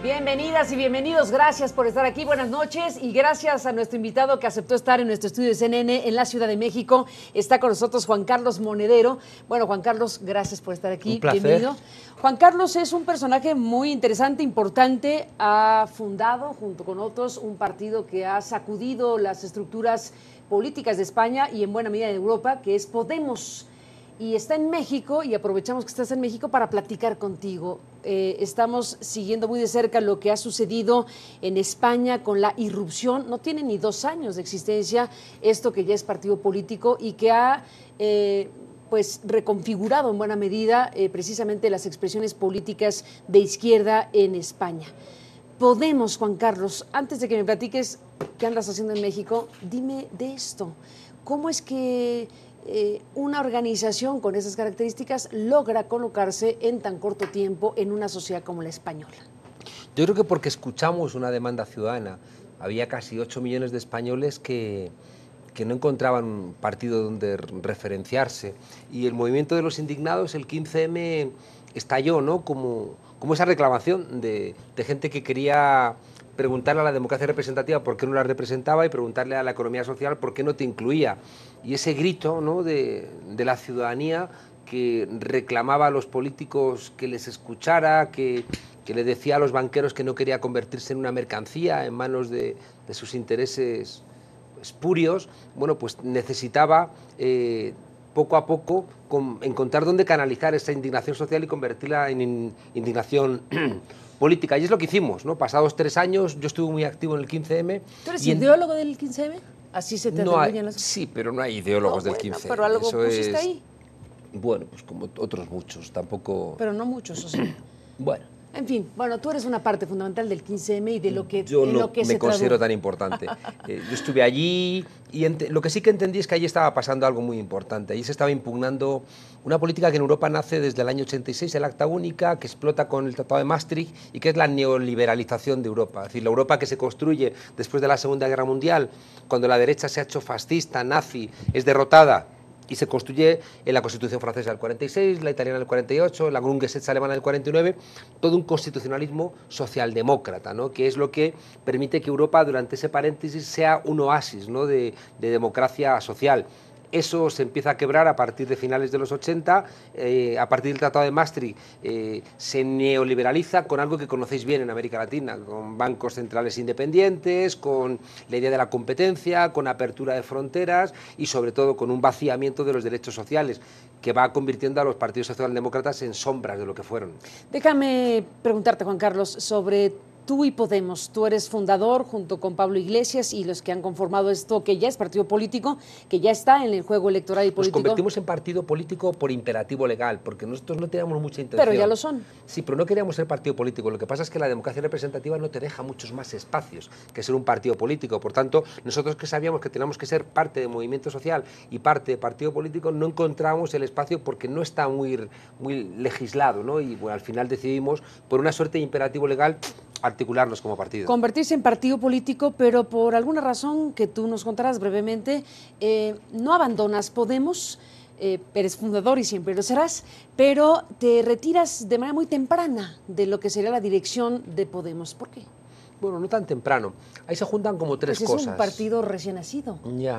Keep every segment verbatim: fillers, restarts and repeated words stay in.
Bienvenidas y bienvenidos, gracias por estar aquí, buenas noches y gracias a nuestro invitado que aceptó estar en nuestro estudio de C N N en la Ciudad de México. Está con nosotros Juan Carlos Monedero. Bueno, Juan Carlos, gracias por estar aquí. Un placer. Bienvenido. Juan Carlos es un personaje muy interesante, importante. Ha fundado, junto con otros, un partido que ha sacudido las estructuras políticas de España y en buena medida de Europa, que es Podemos. Y está en México, y aprovechamos que estás en México para platicar contigo. Eh, estamos siguiendo muy de cerca lo que ha sucedido en España con la irrupción, no tiene ni dos años de existencia, esto que ya es partido político y que ha eh, pues reconfigurado en buena medida eh, precisamente las expresiones políticas de izquierda en España. Podemos, Juan Carlos, antes de que me platiques qué andas haciendo en México, dime de esto. ¿Cómo es que Eh, una organización con esas características logra colocarse en tan corto tiempo en una sociedad como la española? Yo creo que porque escuchamos una demanda ciudadana. Había casi ocho millones de españoles que, que no encontraban un partido donde referenciarse. Y el movimiento de los indignados, el quince eme, estalló, ¿no? como, como esa reclamación de, de gente que quería preguntarle a la democracia representativa por qué no la representaba y preguntarle a la economía social por qué no te incluía. Y ese grito, ¿no?, de, de la ciudadanía que reclamaba a los políticos que les escuchara, que, que le decía a los banqueros que no quería convertirse en una mercancía en manos de, de sus intereses espurios, bueno, pues necesitaba eh, poco a poco con, encontrar dónde canalizar esa indignación social y convertirla en in, indignación política, y es lo que hicimos, ¿no? Pasados tres años, yo estuve muy activo en el quince eme. ¿Tú eres ideólogo en... del quince eme? Así se te no hay, las... Sí, pero no hay ideólogos no, del bueno, quince eme. Pero algo Eso pusiste es, ahí. Bueno, pues como otros muchos, tampoco... Pero no muchos, o sea. Bueno. En fin, bueno, tú eres una parte fundamental del quince eme y de lo que Yo no lo que me se considero tradujo. tan importante. Eh, yo estuve allí y lo que sí que entendí es que allí estaba pasando algo muy importante. Allí se estaba impugnando una política que en Europa nace desde el año ochenta y seis, el Acta Única, que explota con el Tratado de Maastricht y que es la neoliberalización de Europa. Es decir, la Europa que se construye después de la Segunda Guerra Mundial, cuando la derecha se ha hecho fascista, nazi, es derrotada, y se construye en la Constitución francesa del cuarenta y seis, la italiana del cuarenta y ocho, la Grundgesetz alemana del cuarenta y nueve, todo un constitucionalismo socialdemócrata, ¿no?, que es lo que permite que Europa durante ese paréntesis sea un oasis, ¿no?, de, de democracia social. Eso se empieza a quebrar a partir de finales de los ochenta, eh, a partir del Tratado de Maastricht eh, se neoliberaliza con algo que conocéis bien en América Latina, con bancos centrales independientes, con la idea de la competencia, con apertura de fronteras y sobre todo con un vaciamiento de los derechos sociales que va convirtiendo a los partidos socialdemócratas en sombras de lo que fueron. Déjame preguntarte, Juan Carlos, sobre tú y Podemos. Tú eres fundador junto con Pablo Iglesias y los que han conformado esto, que ya es partido político, que ya está en el juego electoral y político. Nos convertimos en partido político por imperativo legal, porque nosotros no teníamos mucha intención. Pero ya lo son. Sí, pero no queríamos ser partido político. Lo que pasa es que la democracia representativa no te deja muchos más espacios que ser un partido político. Por tanto, nosotros que sabíamos que teníamos que ser parte de movimiento social y parte de partido político, no encontrábamos el espacio porque no está muy, muy legislado, ¿no? Y bueno, al final decidimos, por una suerte de imperativo legal, articularnos como partido. Convertirse en partido político, pero por alguna razón que tú nos contarás brevemente, eh, no abandonas Podemos, eh, eres fundador y siempre lo serás, pero te retiras de manera muy temprana de lo que sería la dirección de Podemos. ¿Por qué? Bueno, no tan temprano. Ahí se juntan como tres pues cosas. Es un partido recién nacido. Ya.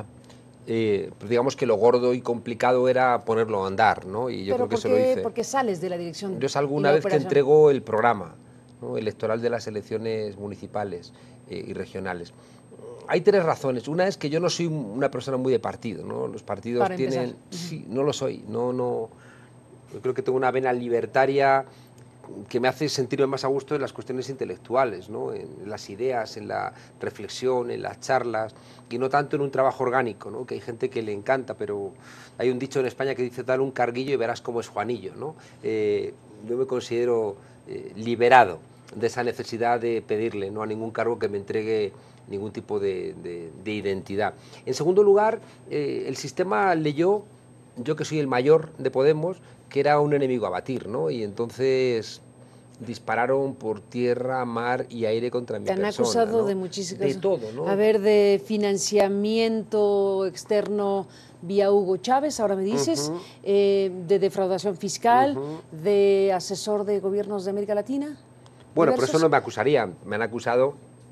Eh, pues digamos que lo gordo y complicado era ponerlo a andar, ¿no? Y yo ¿Pero creo que por se qué, lo hice. ¿Por qué sales de la dirección? Yo salgo una vez operación. que entrego el programa, ¿no?, electoral de las elecciones municipales eh, y regionales. Hay tres razones. Una es que yo no soy una persona muy de partido, ¿no? Los partidos Para tienen... empezar. Sí, no lo soy. No, no... Yo creo que tengo una vena libertaria que me hace sentirme más a gusto en las cuestiones intelectuales, ¿no?, en las ideas, en la reflexión, en las charlas, y no tanto en un trabajo orgánico, ¿no?, que hay gente que le encanta, pero hay un dicho en España que dice: dale un carguillo y verás cómo es Juanillo, ¿no? Eh, yo me considero eh, liberado de esa necesidad de pedirle, no a ningún cargo que me entregue ningún tipo de, de, de identidad. En segundo lugar, eh, el sistema leyó, yo que soy el mayor de Podemos, que era un enemigo a batir, ¿no? Y entonces dispararon por tierra, mar y aire contra mi persona. Te han acusado, ¿no?, de muchísimas de todo, ¿no? A ver, de financiamiento externo vía Hugo Chávez, ahora me dices, uh-huh. eh, de defraudación fiscal, uh-huh. de asesor de gobiernos de América Latina. Bueno, diversos? por eso no me acusarían. Me han acusado...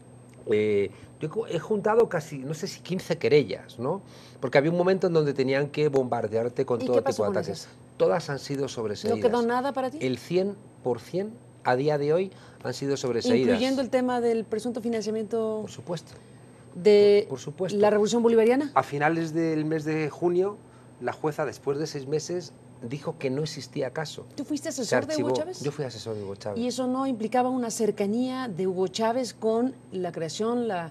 Eh, yo he juntado casi, no sé si quince querellas, ¿no? Porque había un momento en donde tenían que bombardearte con ¿Y todo qué tipo pasó de con ataques. esas? Todas han sido sobreseídas. ¿No quedó nada para ti? El cien por cien a día de hoy han sido sobreseídas. ¿Incluyendo el tema del presunto financiamiento Por supuesto. de Por, por supuesto. la Revolución Bolivariana? A finales del mes de junio, la jueza, después de seis meses, dijo que no existía caso. ¿Tú fuiste Se asesor de Hugo archivó. Chávez? Yo fui asesor de Hugo Chávez. ¿Y eso no implicaba una cercanía de Hugo Chávez con la creación, la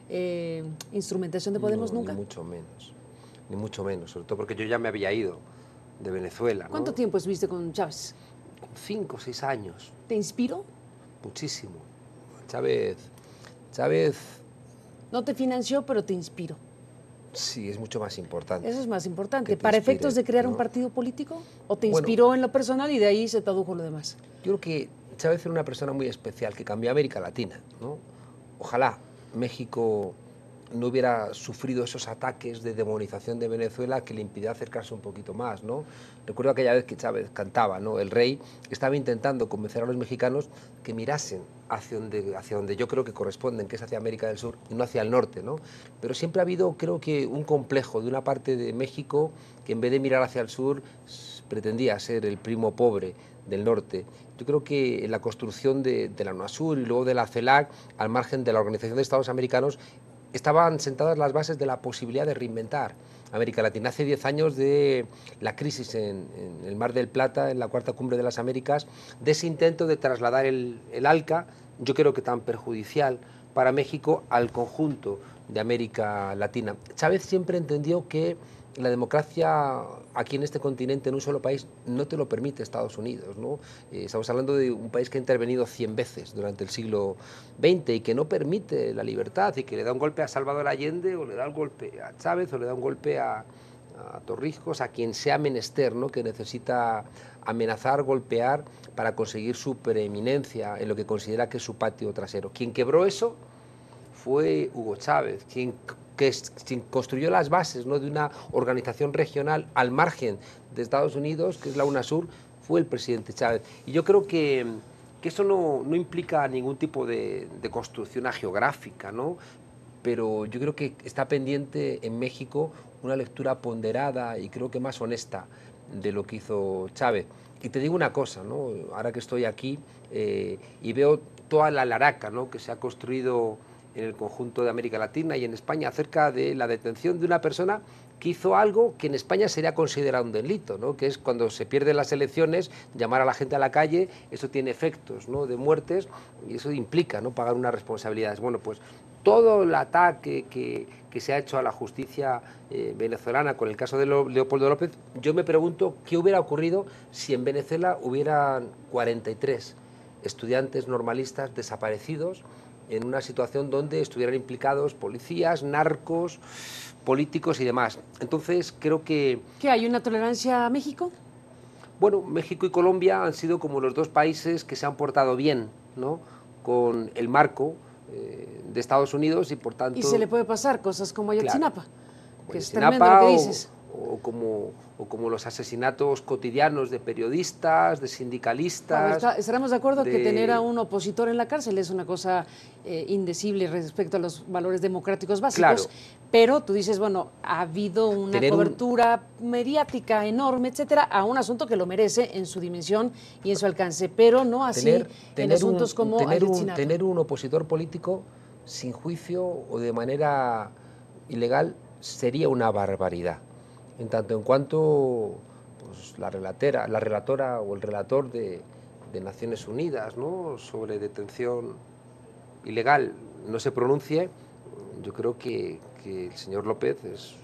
eh, instrumentación de Podemos? No, Nunca. Ni mucho menos. Ni mucho menos. Sobre todo porque yo ya me había ido de Venezuela. ¿Cuánto ¿no? tiempo estuviste con Chávez? Cinco o seis años. ¿Te inspiró? Muchísimo. Chávez... Chávez... No te financió, pero te inspiró. Sí, es mucho más importante. Eso es más importante. Que te ¿Para inspire, efectos de crear ¿no? un partido político? ¿O te Bueno, inspiró en lo personal y de ahí se tradujo lo demás? Yo creo que Chávez era una persona muy especial que cambió América Latina, ¿no? Ojalá México no hubiera sufrido esos ataques de demonización de Venezuela que le impidió acercarse un poquito más, ¿no? Recuerdo aquella vez que Chávez cantaba, ¿no? El rey estaba intentando convencer a los mexicanos que mirasen hacia donde, hacia donde yo creo que corresponden, que es hacia América del Sur y no hacia el norte, ¿no? Pero siempre ha habido, creo que, un complejo de una parte de México que en vez de mirar hacia el sur pretendía ser el primo pobre del norte. Yo creo que en la construcción de, de la UNASUR y luego de la CELAC, al margen de la Organización de Estados Americanos, estaban sentadas las bases de la posibilidad de reinventar América Latina. Hace diez años de la crisis en, en el Mar del Plata, en la Cuarta Cumbre de las Américas, de ese intento de trasladar el, el ALCA, yo creo que tan perjudicial para México, al conjunto de América Latina. Chávez siempre entendió que la democracia aquí en este continente, en un solo país, no te lo permite Estados Unidos, ¿no? Eh, estamos hablando de un país que ha intervenido cien veces durante el siglo veinte y que no permite la libertad y que le da un golpe a Salvador Allende o le da un golpe a Chávez o le da un golpe a, a Torrijos, a quien sea menester, ¿no? Que necesita amenazar, golpear para conseguir su preeminencia en lo que considera que es su patio trasero. Quien quebró eso fue Hugo Chávez, quien que quien construyó las bases, ¿no? de una organización regional al margen de Estados Unidos, que es la UNASUR, fue el presidente Chávez. Y yo creo que, que eso no, no implica ningún tipo de, de construcción geográfica, ¿no? Pero yo creo que está pendiente en México una lectura ponderada y creo que más honesta de lo que hizo Chávez. Y te digo una cosa, ¿no? Ahora que estoy aquí eh, y veo toda la laraca, ¿no? que se ha construido en el conjunto de América Latina y en España acerca de la detención de una persona que hizo algo que en España sería considerado un delito, ¿no? que es cuando se pierden las elecciones, llamar a la gente a la calle, eso tiene efectos, ¿no? de muertes y eso implica, ¿no? pagar unas responsabilidades. Bueno, pues todo el ataque que, que se ha hecho a la justicia eh, venezolana con el caso de Leopoldo López, yo me pregunto qué hubiera ocurrido si en Venezuela hubieran cuarenta y tres estudiantes normalistas desaparecidos en una situación donde estuvieran implicados policías, narcos, políticos y demás. Entonces, creo que... ¿Qué, hay una tolerancia a México? Bueno, México y Colombia han sido como los dos países que se han portado bien, ¿no? con el marco eh, de Estados Unidos y, por tanto... Y se le puede pasar cosas como Ayotzinapa, claro, que es Ayotzinapa tremendo lo que o, dices. O como, o como los asesinatos cotidianos de periodistas, de sindicalistas... A ver, está, estaremos de acuerdo de... que tener a un opositor en la cárcel es una cosa eh, indecible respecto a los valores democráticos básicos, Claro. pero tú dices, bueno, ha habido una Tener cobertura un... mediática enorme, etcétera, a un asunto que lo merece en su dimensión y en su alcance, pero no así tener, tener en asuntos un, como tener un, Ayotzinapa. tener un opositor político sin juicio o de manera ilegal sería una barbaridad. En tanto en cuanto pues, la, relatera, la relatora o el relator de, de Naciones Unidas, ¿no? sobre detención ilegal no se pronuncie, yo creo que, que el señor López es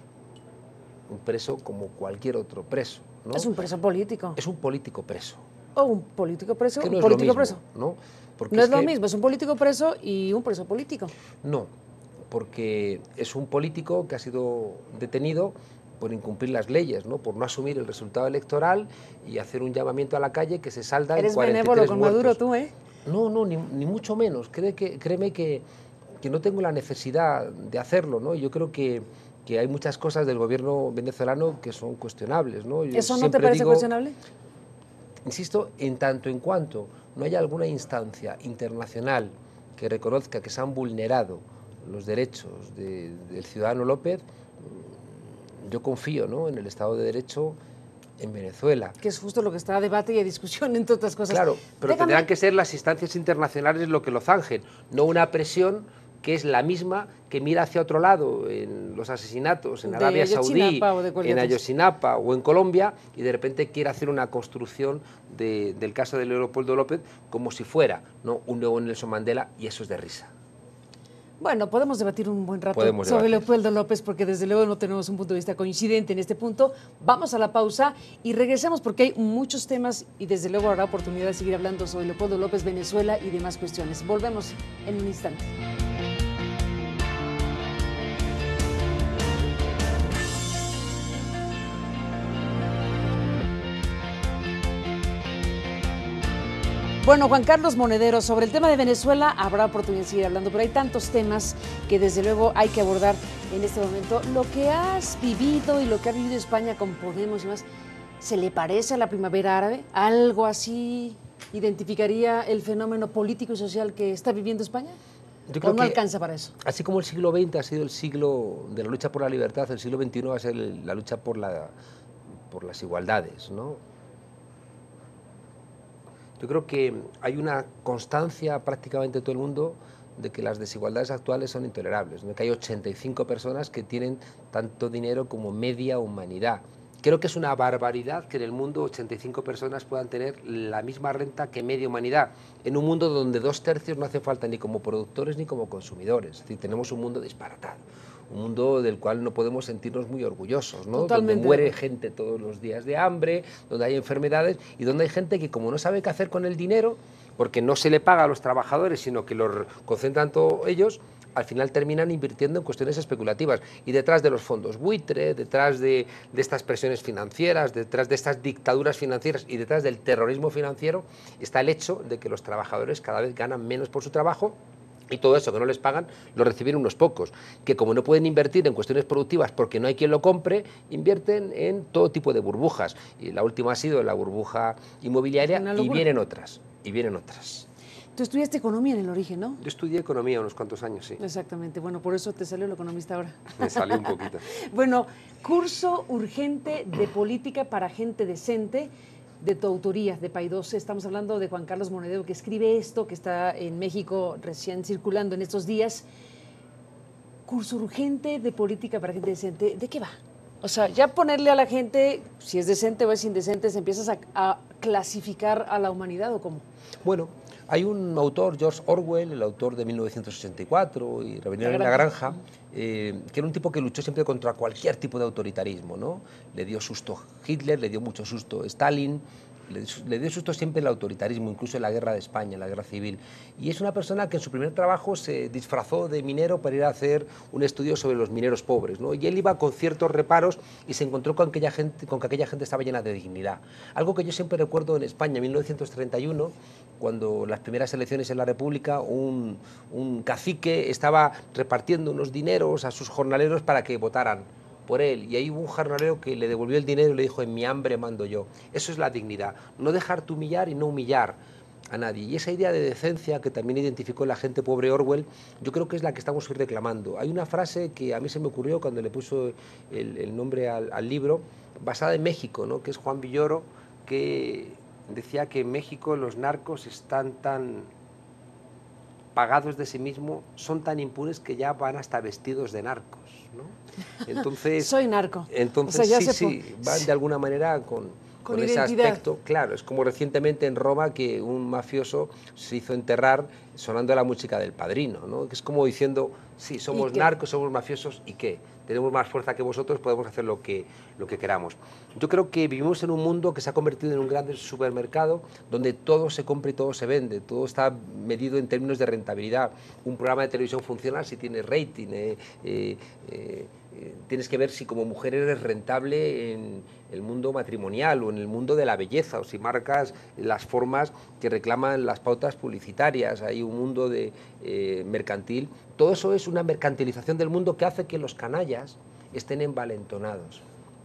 un preso como cualquier otro preso, ¿no? Es un preso político. Es un político preso. O un político preso, Que no un es político lo mismo, preso. ¿no? Porque No es, es lo que, mismo, es un político preso y un preso político. No, porque es un político que ha sido detenido por incumplir las leyes, ¿no? por no asumir el resultado electoral y hacer un llamamiento a la calle que se salda Eres en cuarenta y tres benévolo con muertos. Maduro tú, ¿eh? No, no, ni, ni mucho menos. Cree que, créeme que, que no tengo la necesidad de hacerlo, ¿no? Yo creo que, que hay muchas cosas del gobierno venezolano que son cuestionables, ¿no? Yo ¿Eso no te siempre parece digo, cuestionable? Insisto, en tanto en cuanto no haya alguna instancia internacional que reconozca que se han vulnerado los derechos de, del ciudadano López, yo confío, ¿no?, en el Estado de Derecho en Venezuela. Que es justo lo que está a debate y a discusión, entre otras cosas. Claro, pero Déjame... tendrán que ser las instancias internacionales lo que lo zanjen, no una presión que es la misma que mira hacia otro lado, en los asesinatos en Arabia Saudí, en Ayotzinapa o en Colombia, y de repente quiere hacer una construcción de, del caso de Leopoldo López como si fuera, ¿no?, un nuevo Nelson Mandela, y eso es de risa. Bueno, podemos debatir un buen rato podemos sobre debatir. Leopoldo López, porque desde luego no tenemos un punto de vista coincidente en este punto. Vamos a la pausa y regresamos porque hay muchos temas y desde luego habrá oportunidad de seguir hablando sobre Leopoldo López, Venezuela y demás cuestiones. Volvemos en un instante. Bueno, Juan Carlos Monedero, sobre el tema de Venezuela habrá oportunidad de seguir hablando, pero hay tantos temas que desde luego hay que abordar en este momento. Lo que has vivido y lo que ha vivido España con Podemos y más, ¿se le parece a la primavera árabe? ¿Algo así identificaría el fenómeno político y social que está viviendo España? Yo creo ¿O no que, alcanza para eso? Así como el siglo veinte ha sido el siglo de la lucha por la libertad, el siglo veintiuno va a ser la lucha por, la, por las igualdades, ¿no? Yo creo que hay una constancia prácticamente en todo el mundo de que las desigualdades actuales son intolerables, ¿no?, que hay ochenta y cinco personas que tienen tanto dinero como media humanidad. Creo que es una barbaridad que en el mundo ochenta y cinco personas puedan tener la misma renta que media humanidad, en un mundo donde dos tercios no hace falta ni como productores ni como consumidores. Es decir, tenemos un mundo disparatado, un mundo del cual no podemos sentirnos muy orgullosos, ¿no? Donde muere gente todos los días de hambre, donde hay enfermedades y donde hay gente que, como no sabe qué hacer con el dinero, porque no se le paga a los trabajadores, sino que lo concentran todos ellos, al final terminan invirtiendo en cuestiones especulativas. Y detrás de los fondos buitre, detrás de, de estas presiones financieras, detrás de estas dictaduras financieras y detrás del terrorismo financiero está el hecho de que los trabajadores cada vez ganan menos por su trabajo. Y todo eso que no les pagan lo reciben unos pocos, que como no pueden invertir en cuestiones productivas porque no hay quien lo compre, invierten en todo tipo de burbujas. Y la última ha sido la burbuja inmobiliaria y vienen otras, y vienen otras. Tú estudiaste economía en el origen, ¿no? Yo estudié economía unos cuantos años, sí. Exactamente, bueno, por eso te salió el economista ahora. Me salió un poquito. Bueno, curso urgente de política para gente decente, de tu autoría, de Paidós. Estamos hablando de Juan Carlos Monedero, que escribe esto, que está en México recién circulando en estos días. Curso urgente de política para gente decente, ¿de qué va? O sea, ya ponerle a la gente, si es decente o es indecente, ¿se empiezas a, a clasificar a la humanidad o cómo? Bueno, hay un autor, George Orwell, el autor de mil novecientos ochenta y cuatro y Rebelión en la Granja, eh, que era un tipo que luchó siempre contra cualquier tipo de autoritarismo, ¿no? Le dio susto Hitler, le dio mucho susto Stalin, le, le dio susto siempre el autoritarismo, incluso en la guerra de España, en la guerra civil. Y es una persona que en su primer trabajo se disfrazó de minero para ir a hacer un estudio sobre los mineros pobres, ¿no? Y él iba con ciertos reparos y se encontró con, aquella gente, con que aquella gente estaba llena de dignidad. Algo que yo siempre recuerdo en España, en mil novecientos treinta y uno, cuando las primeras elecciones en la República, un, un cacique estaba repartiendo unos dineros a sus jornaleros para que votaran por él, y ahí hubo un jornalero que le devolvió el dinero y le dijo: en mi hambre mando yo. Eso es la dignidad, no dejarte humillar y no humillar a nadie. Y esa idea de decencia que también identificó la gente pobre Orwell, yo creo que es la que estamos hoy reclamando. Hay una frase que a mí se me ocurrió cuando le puso el, el nombre al, al libro, basada en México, ¿no?, que es Juan Villoro, que decía que en México los narcos están tan pagados de sí mismos, son tan impunes que ya van hasta vestidos de narcos, ¿no? Entonces, soy narco. Entonces, o sea, sí, sí, van de alguna manera con, con, con ese aspecto. Claro, es como recientemente en Roma que un mafioso se hizo enterrar sonando la música del Padrino, ¿no? Es como diciendo, sí, somos narcos, somos mafiosos, ¿y qué? Tenemos más fuerza que vosotros, podemos hacer lo que, lo que queramos. Yo creo que vivimos en un mundo que se ha convertido en un gran supermercado donde todo se compra y todo se vende, todo está medido en términos de rentabilidad. Un programa de televisión funciona si tiene rating, eh, eh, eh, eh, tienes que ver si como mujer eres rentable en el mundo matrimonial o en el mundo de la belleza, o si marcas las formas que reclaman las pautas publicitarias. Hay un mundo de, eh, mercantil. Todo eso es una mercantilización del mundo que hace que los canallas estén envalentonados.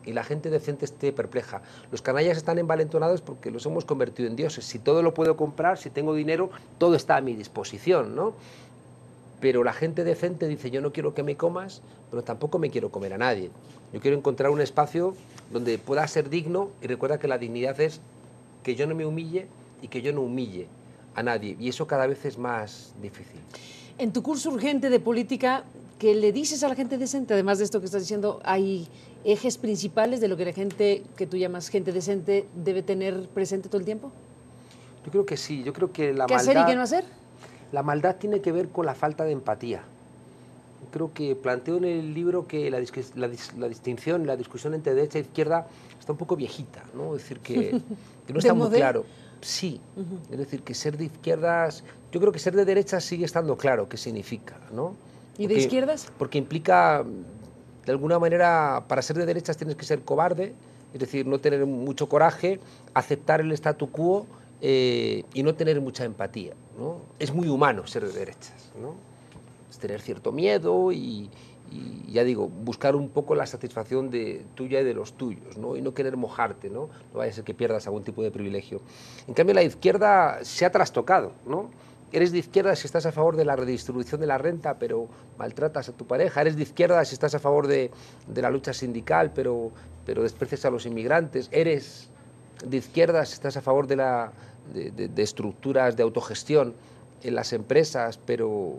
y la gente decente esté perpleja. Los canallas están envalentonados porque los hemos convertido en dioses. Si todo lo puedo comprar, si tengo dinero, todo está a mi disposición, ¿no? Pero la gente decente dice, yo no quiero que me comas, pero tampoco me quiero comer a nadie. Yo quiero encontrar un espacio donde pueda ser digno, y recuerda que la dignidad es que yo no me humille y que yo no humille a nadie, y eso cada vez es más difícil. En tu curso urgente de política, ¿qué le dices a la gente decente? Además de esto que estás diciendo, ¿hay ejes principales de lo que la gente que tú llamas gente decente debe tener presente todo el tiempo? Yo creo que sí, yo creo que la ¿Qué maldad... hacer y qué no hacer? La maldad tiene que ver con la falta de empatía. Creo que planteo en el libro que la, la, la distinción, la discusión entre derecha e izquierda está un poco viejita, ¿no? Es decir, que, que no está muy claro. Sí, uh-huh. Es decir, que ser de izquierdas, yo creo que ser de derechas sigue estando claro qué significa, ¿no? ¿Y de izquierdas? Porque implica, de alguna manera, para ser de derechas tienes que ser cobarde, es decir, no tener mucho coraje, aceptar el statu quo, Eh, y no tener mucha empatía, ¿no? Es muy humano ser de derechas, ¿no? Es tener cierto miedo y, y, ya digo, buscar un poco la satisfacción de tuya y de los tuyos, ¿no? Y no querer mojarte, ¿no? No vaya a ser que pierdas algún tipo de privilegio. En cambio, la izquierda se ha trastocado, ¿no? Eres de izquierda si estás a favor de la redistribución de la renta, pero maltratas a tu pareja. Eres de izquierda si estás a favor de, de la lucha sindical, pero, pero desprecias a los inmigrantes. Eres de izquierda si estás a favor de la... De, de, de estructuras de autogestión en las empresas, pero,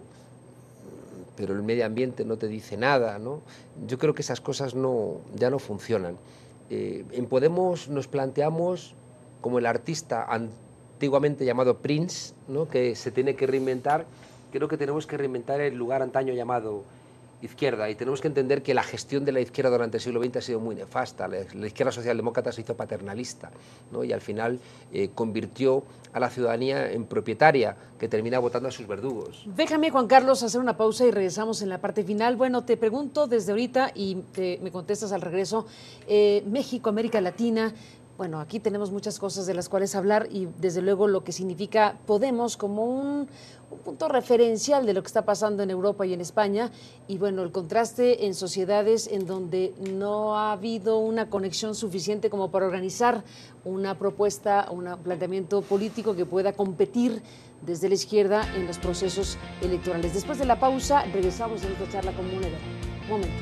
pero el medio ambiente no te dice nada, ¿no? Yo creo que esas cosas no, ya no funcionan. Eh, en Podemos nos planteamos como el artista antiguamente llamado Prince, ¿no? Que se tiene que reinventar. Creo que tenemos que reinventar el lugar antaño llamado izquierda, y tenemos que entender que la gestión de la izquierda durante el siglo veinte ha sido muy nefasta. La, la izquierda socialdemócrata se hizo paternalista, ¿no? Y al final eh, convirtió a la ciudadanía en propietaria, que termina votando a sus verdugos. Déjame, Juan Carlos, hacer una pausa y regresamos en la parte final. Bueno, te pregunto desde ahorita y te, me contestas al regreso. Eh, México, América Latina... Bueno, aquí tenemos muchas cosas de las cuales hablar y desde luego lo que significa Podemos como un, un punto referencial de lo que está pasando en Europa y en España, y bueno, el contraste en sociedades en donde no ha habido una conexión suficiente como para organizar una propuesta, un planteamiento político que pueda competir desde la izquierda en los procesos electorales. Después de la pausa, regresamos a esta charla con Monedero. Un momento.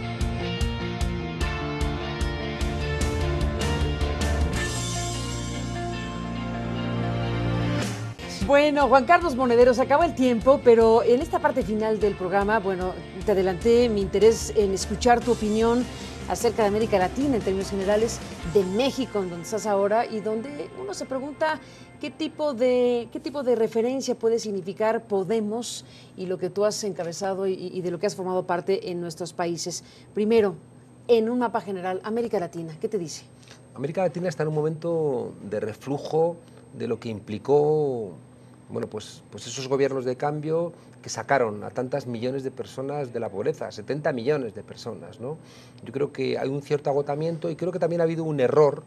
Bueno, Juan Carlos Monedero, se acaba el tiempo, pero en esta parte final del programa, bueno, te adelanté mi interés en escuchar tu opinión acerca de América Latina en términos generales, de México, en donde estás ahora, y donde uno se pregunta qué tipo de, qué tipo de referencia puede significar Podemos y lo que tú has encabezado y, y de lo que has formado parte en nuestros países. Primero, en un mapa general, América Latina, ¿qué te dice? América Latina está en un momento de reflujo de lo que implicó, bueno, pues, pues esos gobiernos de cambio que sacaron a tantas millones de personas de la pobreza, setenta millones de personas, ¿no? Yo creo que hay un cierto agotamiento y creo que también ha habido un error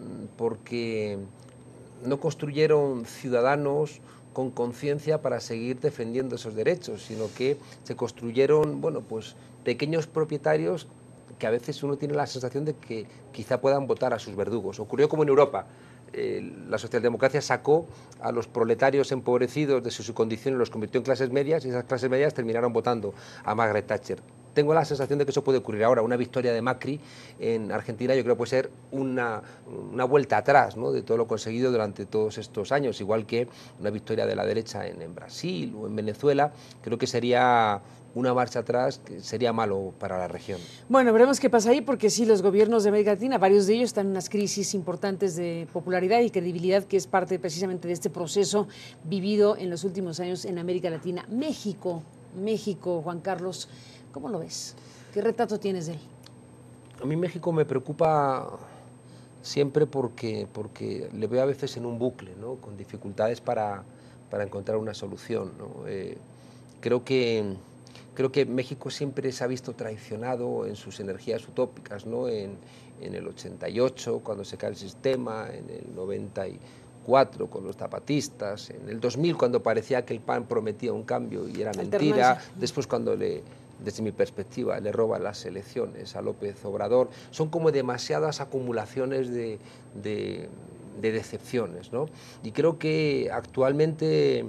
porque no construyeron ciudadanos con conciencia para seguir defendiendo esos derechos, sino que se construyeron, bueno, pues pequeños propietarios que a veces uno tiene la sensación de que quizá puedan votar a sus verdugos. Ocurrió como en Europa. Eh, la socialdemocracia sacó a los proletarios empobrecidos de su condición y los convirtió en clases medias, y esas clases medias terminaron votando a Margaret Thatcher. Tengo la sensación de que eso puede ocurrir ahora. Una victoria de Macri en Argentina yo creo que puede ser una, una vuelta atrás, ¿no?, de todo lo conseguido durante todos estos años, igual que una victoria de la derecha en, en Brasil o en Venezuela. Creo que sería una marcha atrás, que sería malo para la región. Bueno, veremos qué pasa ahí, porque sí, los gobiernos de América Latina, varios de ellos están en unas crisis importantes de popularidad y credibilidad, que es parte precisamente de este proceso vivido en los últimos años en América Latina. México, México, Juan Carlos, ¿cómo lo ves? ¿Qué retrato tienes de él? A mí México me preocupa siempre porque, porque le veo a veces en un bucle, ¿no?, con dificultades para, para encontrar una solución, ¿no? Eh, creo que... Creo que México siempre se ha visto traicionado en sus energías utópicas, ¿no? En, en el ochenta y ocho, cuando se cae el sistema, en el noventa y cuatro con los zapatistas, en el dos mil cuando parecía que el P A N prometía un cambio y era mentira, después cuando le, desde mi perspectiva, le roba las elecciones a López Obrador, son como demasiadas acumulaciones de, de, de decepciones, ¿no? Y creo que actualmente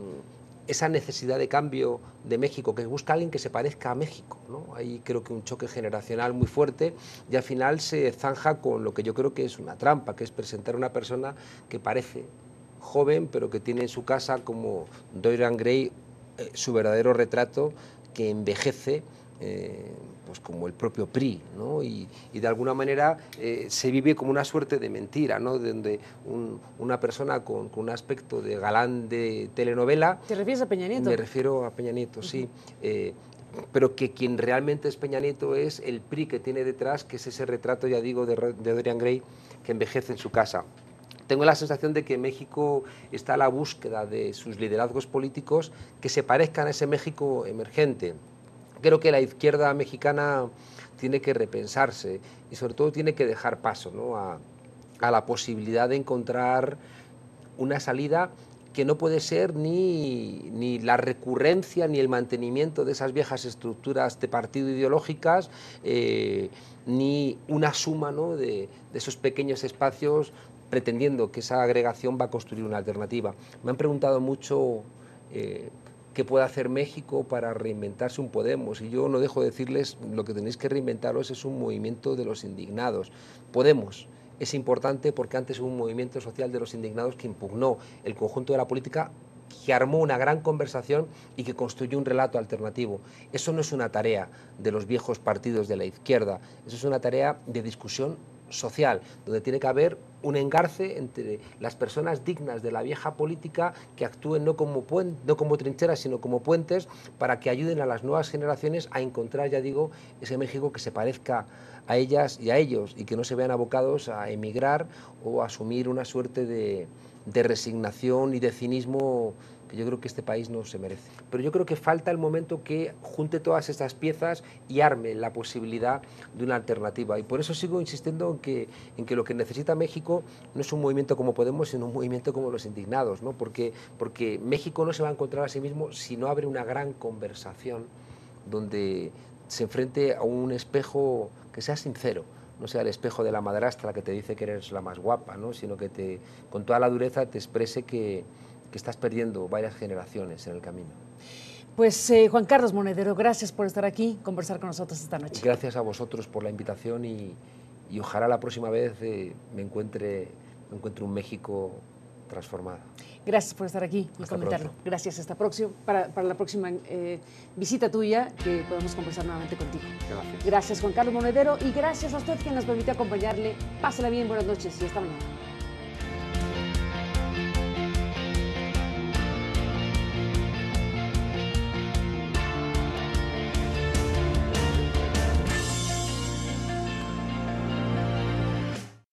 esa necesidad de cambio de México, que busca a alguien que se parezca a México, ¿no? Ahí creo que un choque generacional muy fuerte y al final se zanja con lo que yo creo que es una trampa, que es presentar a una persona que parece joven, pero que tiene en su casa, como Dorian Gray, eh, su verdadero retrato, que envejece, eh, pues como el propio P R I, ¿no? y, y de alguna manera eh, se vive como una suerte de mentira, ¿no? Donde un, una persona con, con un aspecto de galán de telenovela... ¿Te refieres a Peña Nieto? Me refiero a Peña Nieto, uh-huh. sí. Eh, pero que quien realmente es Peña Nieto es el P R I que tiene detrás, que es ese retrato, ya digo, de, de Dorian Gray, que envejece en su casa. Tengo la sensación de que México está a la búsqueda de sus liderazgos políticos que se parezcan a ese México emergente. Creo que la izquierda mexicana tiene que repensarse y sobre todo tiene que dejar paso, ¿no? a, a la posibilidad de encontrar una salida que no puede ser ni, ni la recurrencia ni el mantenimiento de esas viejas estructuras de partido ideológicas, eh, ni una suma, ¿no? de, de esos pequeños espacios pretendiendo que esa agregación va a construir una alternativa. Me han preguntado mucho eh, qué puede hacer México para reinventarse un Podemos, y yo no dejo de decirles, lo que tenéis que reinventaros es un movimiento de los indignados. Podemos es importante porque antes hubo un movimiento social de los indignados que impugnó el conjunto de la política, que armó una gran conversación y que construyó un relato alternativo. Eso no es una tarea de los viejos partidos de la izquierda, eso es una tarea de discusión social, donde tiene que haber un engarce entre las personas dignas de la vieja política que actúen no como, puen, no como trincheras, sino como puentes para que ayuden a las nuevas generaciones a encontrar, ya digo, ese México que se parezca a ellas y a ellos y que no se vean abocados a emigrar o a asumir una suerte de, de resignación y de cinismo que yo creo que este país no se merece. Pero yo creo que falta el momento que junte todas estas piezas y arme la posibilidad de una alternativa. Y por eso sigo insistiendo en que, en que lo que necesita México no es un movimiento como Podemos, sino un movimiento como los indignados, ¿no? Porque, porque México no se va a encontrar a sí mismo si no abre una gran conversación donde se enfrente a un espejo que sea sincero, no sea el espejo de la madrastra que te dice que eres la más guapa, ¿no? Sino que te, con toda la dureza te exprese que que estás perdiendo varias generaciones en el camino. Pues eh, Juan Carlos Monedero, gracias por estar aquí, conversar con nosotros esta noche. Gracias a vosotros por la invitación y, y ojalá la próxima vez eh, me, encuentre, me encuentre un México transformado. Gracias por estar aquí y hasta comentarlo. Pronto. Gracias. Hasta próximo, para, para la próxima eh, visita tuya, que podamos conversar nuevamente contigo. Gracias. Gracias, Juan Carlos Monedero, y gracias a usted quien nos permite acompañarle. Pásela bien, buenas noches y hasta mañana.